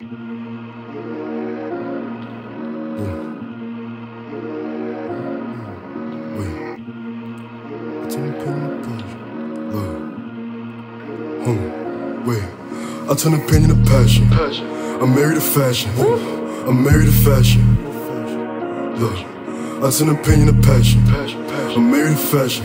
I turn the pain into passion. I'm married to fashion. I'm married to fashion. Look, I turn the pain into passion. I'm married to fashion.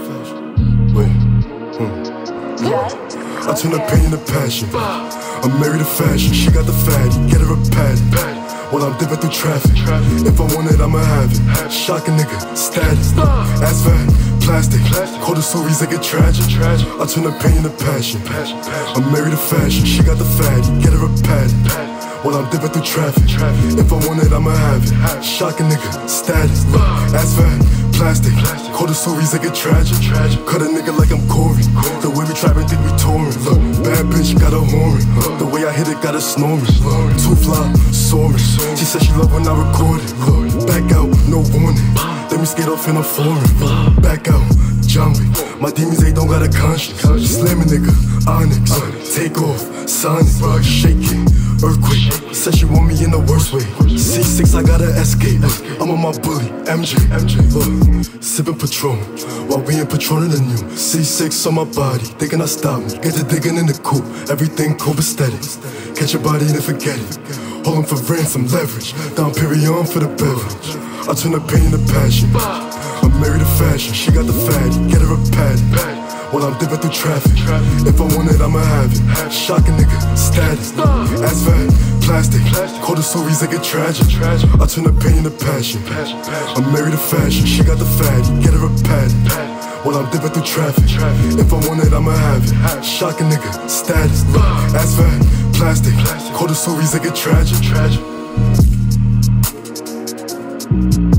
I turn the pain into passion. I'm married to fashion. She got the fatty, get her a patty. While I'm dipping through traffic, if I want it, I'ma have it. Shock a nigga, static, ass fat, plastic. Call the stories that get tragic. I turn the pain into passion. I'm married to fashion. She got the fatty, get her a patty. While I'm dipping through traffic, if I want it, I'ma have it. Shock a nigga, static, ass fat, plastic. Call the stories that get tragic. Cut a nigga like I'm Corey. The way we trapping, think we touring. Look, bad bitch got a horn. The way I hit it, got a snoring. Too fly, soaring. She said she love when I record it. Look, back out, no warning. Then we skate off in a foreign. Back out, John Wick. My demons, they don't got a conscience. Slam a nigga, Onyx. Take off, Sonic. Shake it, earthquake. Said she want me in the worst way. C6, I gotta escape. I'm on my bully, MJ. Sipping Patron while we in Patron in the new C6 on my body, they cannot stop me. Get to digging in the coupe, everything copacetic. Catch your body and forget it. Hold 'em for ransom, leverage. Down Perion for the beverage. I turn the pain into passion. I'm married to fashion. She got the fatty, get her a patty. While I'm dipping through traffic, if I want it, I'ma have it. Shock a nigga, static, ass fat, plastic. Call the stories that get tragic. I turn the pain into passion. I'm married to fashion. She got the fatty, get her a patty. While I'm dipping through traffic, if I want it, I'ma have it. Shock a nigga, static, ass fat, plastic. Call the stories that get tragic.